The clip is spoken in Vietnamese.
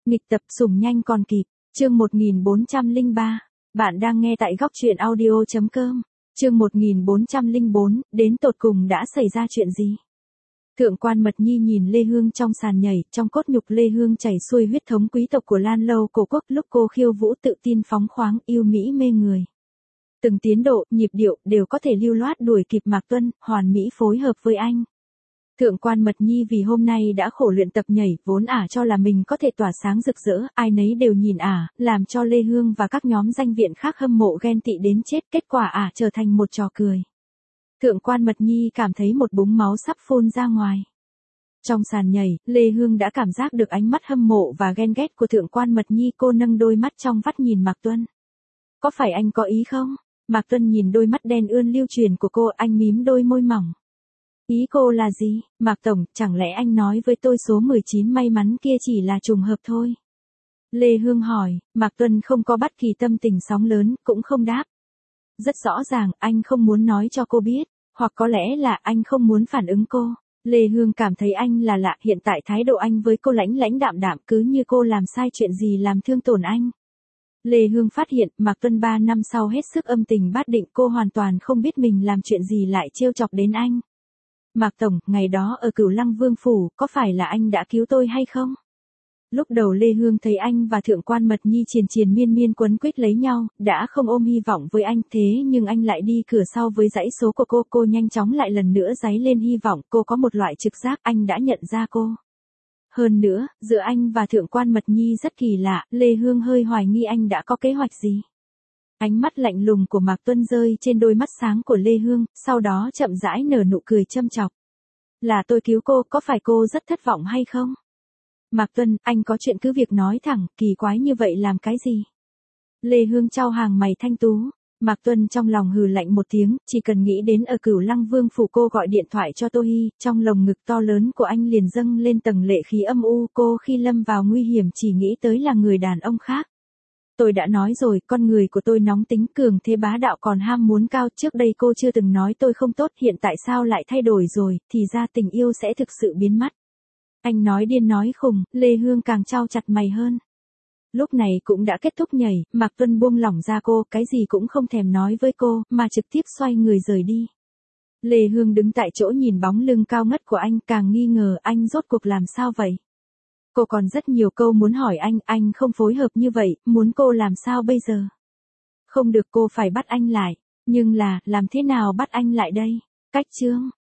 Nghịch tập sủng nhanh còn kịp, chương 1403. Bạn đang nghe tại góc truyện audio.com. Chương 1404, đến tột cùng đã xảy ra chuyện gì? Thượng quan Mật Nhi nhìn Lê Hương trong sàn nhảy, trong cốt nhục Lê Hương chảy xuôi huyết thống quý tộc của Lan Lâu cổ quốc, lúc cô khiêu vũ tự tin phóng khoáng, yêu mỹ mê người. Từng tiến độ, nhịp điệu đều có thể lưu loát đuổi kịp Mạc Tuân, hoàn mỹ phối hợp với anh. Thượng quan Mật Nhi vì hôm nay đã khổ luyện tập nhảy, vốn cho là mình có thể tỏa sáng rực rỡ, ai nấy đều nhìn làm cho Lê Hương và các nhóm danh viện khác hâm mộ ghen tị đến chết, kết quả trở thành một trò cười. Thượng quan Mật Nhi cảm thấy một búng máu sắp phun ra ngoài. Trong sàn nhảy, Lê Hương đã cảm giác được ánh mắt hâm mộ và ghen ghét của Thượng quan Mật Nhi, cô nâng đôi mắt trong vắt nhìn Mạc Tuân. Có phải anh có ý không? Mạc Tuân nhìn đôi mắt đen ươn lưu truyền của cô, anh mím đôi môi mỏng. Ý cô là gì, Mạc Tổng, chẳng lẽ anh nói với tôi số 19 may mắn kia chỉ là trùng hợp thôi? Lê Hương hỏi, Mạc Tuân không có bất kỳ tâm tình sóng lớn, cũng không đáp. Rất rõ ràng, anh không muốn nói cho cô biết, hoặc có lẽ là anh không muốn phản ứng cô. Lê Hương cảm thấy anh là lạ, hiện tại thái độ anh với cô lãnh lãnh đạm đạm, cứ như cô làm sai chuyện gì làm thương tổn anh. Lê Hương phát hiện, Mạc Tuân 3 năm sau hết sức âm tình bát định, cô hoàn toàn không biết mình làm chuyện gì lại trêu chọc đến anh. Mạc Tổng, ngày đó ở Cửu Lăng Vương Phủ, có phải là anh đã cứu tôi hay không? Lúc đầu Lê Hương thấy anh và Thượng quan Mật Nhi triền miên miên quấn quýt lấy nhau, đã không ôm hy vọng với anh, thế nhưng anh lại đi cửa sau với dãy số của cô nhanh chóng lại lần nữa giấy lên hy vọng, cô có một loại trực giác anh đã nhận ra cô. Hơn nữa, giữa anh và Thượng quan Mật Nhi rất kỳ lạ, Lê Hương hơi hoài nghi anh đã có kế hoạch gì. Ánh mắt lạnh lùng của Mạc Tuân rơi trên đôi mắt sáng của Lê Hương, sau đó chậm rãi nở nụ cười châm chọc. Là tôi cứu cô, có phải cô rất thất vọng hay không? Mạc Tuân, anh có chuyện cứ việc nói thẳng, kỳ quái như vậy làm cái gì? Lê Hương chau hàng mày thanh tú. Mạc Tuân trong lòng hừ lạnh một tiếng, chỉ cần nghĩ đến ở Cửu Lăng Vương Phủ cô gọi điện thoại cho Tô Hi, trong lồng ngực to lớn của anh liền dâng lên tầng lệ khí âm u, cô khi lâm vào nguy hiểm chỉ nghĩ tới là người đàn ông khác. Tôi đã nói rồi, con người của tôi nóng tính cường thế bá đạo còn ham muốn cao, trước đây cô chưa từng nói tôi không tốt, hiện tại sao lại thay đổi rồi, thì ra tình yêu sẽ thực sự biến mất. Anh nói điên nói khùng, Lê Hương càng chau chặt mày hơn. Lúc này cũng đã kết thúc nhảy, Mạc Tuân buông lỏng ra cô, cái gì cũng không thèm nói với cô, mà trực tiếp xoay người rời đi. Lê Hương đứng tại chỗ nhìn bóng lưng cao ngất của anh, càng nghi ngờ anh rốt cuộc làm sao vậy. Cô còn rất nhiều câu muốn hỏi anh không phối hợp như vậy, muốn cô làm sao bây giờ? Không được, cô phải bắt anh lại, nhưng làm thế nào bắt anh lại đây? Cách chương